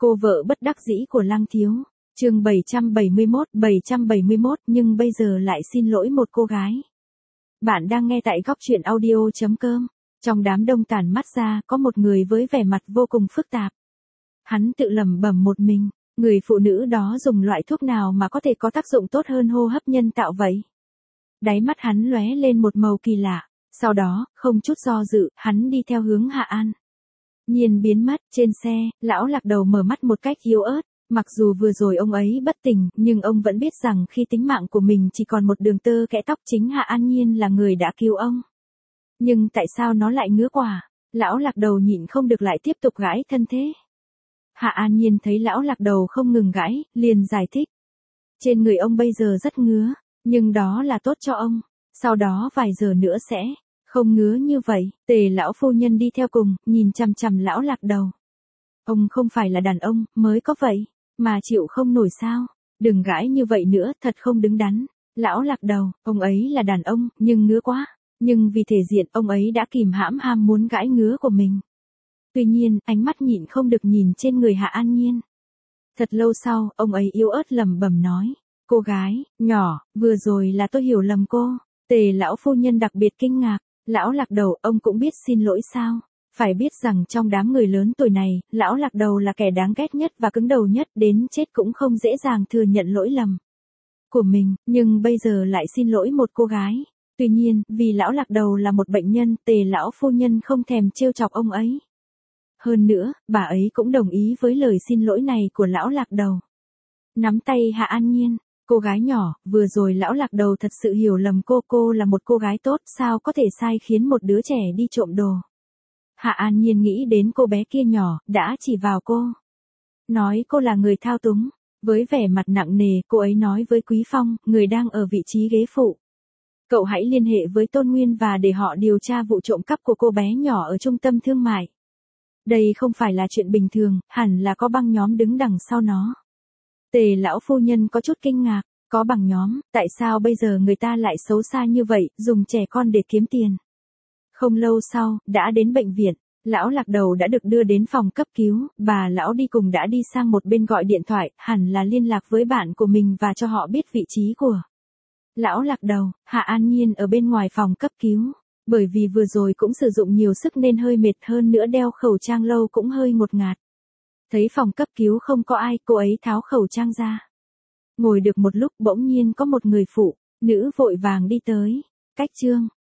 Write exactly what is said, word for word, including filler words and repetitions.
Cô vợ bất đắc dĩ của Lăng Thiếu. Chương bảy trăm bảy mươi mốt, bảy trăm bảy mươi mốt nhưng bây giờ lại xin lỗi một cô gái. Bạn đang nghe tại góc truyện audio chấm com. Trong đám đông tản mắt ra có một người với vẻ mặt vô cùng phức tạp. Hắn tự lẩm bẩm một mình, người phụ nữ đó dùng loại thuốc nào mà có thể có tác dụng tốt hơn hô hấp nhân tạo vậy? Đáy mắt hắn lóe lên một màu kỳ lạ, sau đó, không chút do dự, hắn đi theo hướng Hạ An Nhiên biến mất. Trên xe, lão Lạc Đầu mở mắt một cách yếu ớt, mặc dù vừa rồi ông ấy bất tỉnh, nhưng ông vẫn biết rằng khi tính mạng của mình chỉ còn một đường tơ kẽ tóc chính Hạ An Nhiên là người đã cứu ông. Nhưng tại sao nó lại ngứa quả? Lão Lạc Đầu nhịn không được lại tiếp tục gãi thân thế. Hạ An Nhiên thấy lão Lạc Đầu không ngừng gãi, liền giải thích. Trên người ông bây giờ rất ngứa, nhưng đó là tốt cho ông. Sau đó vài giờ nữa sẽ không ngứa như vậy. Tề lão phu nhân đi theo cùng, nhìn chằm chằm lão Lạc Đầu. Ông không phải là đàn ông, mới có vậy, mà chịu không nổi sao? Đừng gãi như vậy nữa, thật không đứng đắn. Lão Lạc Đầu, ông ấy là đàn ông, nhưng ngứa quá. Nhưng vì thể diện, ông ấy đã kìm hãm ham muốn gãi ngứa của mình. Tuy nhiên, ánh mắt nhịn không được nhìn trên người Hạ An Nhiên. Thật lâu sau, ông ấy yếu ớt lẩm bẩm nói. Cô gái, nhỏ, vừa rồi là tôi hiểu lầm cô. Tề lão phu nhân đặc biệt kinh ngạc. Lão Lạc Đầu, ông cũng biết xin lỗi sao? Phải biết rằng trong đám người lớn tuổi này, lão Lạc Đầu là kẻ đáng ghét nhất và cứng đầu nhất, đến chết cũng không dễ dàng thừa nhận lỗi lầm của mình, nhưng bây giờ lại xin lỗi một cô gái. Tuy nhiên, vì lão Lạc Đầu là một bệnh nhân, Tề lão phu nhân không thèm trêu chọc ông ấy. Hơn nữa, bà ấy cũng đồng ý với lời xin lỗi này của lão Lạc Đầu. Nắm tay Hạ An Nhiên. Cô gái nhỏ, vừa rồi lão Lạc Đầu thật sự hiểu lầm cô, cô là một cô gái tốt, sao có thể sai khiến một đứa trẻ đi trộm đồ. Hạ An Nhiên nghĩ đến cô bé kia nhỏ, đã chỉ vào cô. Nói cô là người thao túng. Với vẻ mặt nặng nề, cô ấy nói với Quý Phong, người đang ở vị trí ghế phụ. Cậu hãy liên hệ với Tôn Nguyên và để họ điều tra vụ trộm cắp của cô bé nhỏ ở trung tâm thương mại. Đây không phải là chuyện bình thường, hẳn là có băng nhóm đứng đằng sau nó. Tề lão phu nhân có chút kinh ngạc, có băng nhóm, tại sao bây giờ người ta lại xấu xa như vậy, dùng trẻ con để kiếm tiền. Không lâu sau, đã đến bệnh viện, lão Lạc Đầu đã được đưa đến phòng cấp cứu, bà lão đi cùng đã đi sang một bên gọi điện thoại, hẳn là liên lạc với bạn của mình và cho họ biết vị trí của lão Lạc Đầu. Hạ An Nhiên ở bên ngoài phòng cấp cứu, bởi vì vừa rồi cũng sử dụng nhiều sức nên hơi mệt, hơn nữa đeo khẩu trang lâu cũng hơi ngột ngạt. Thấy phòng cấp cứu không có ai, cô ấy tháo khẩu trang ra. Ngồi được một lúc bỗng nhiên có một người phụ nữ vội vàng đi tới. Cách chương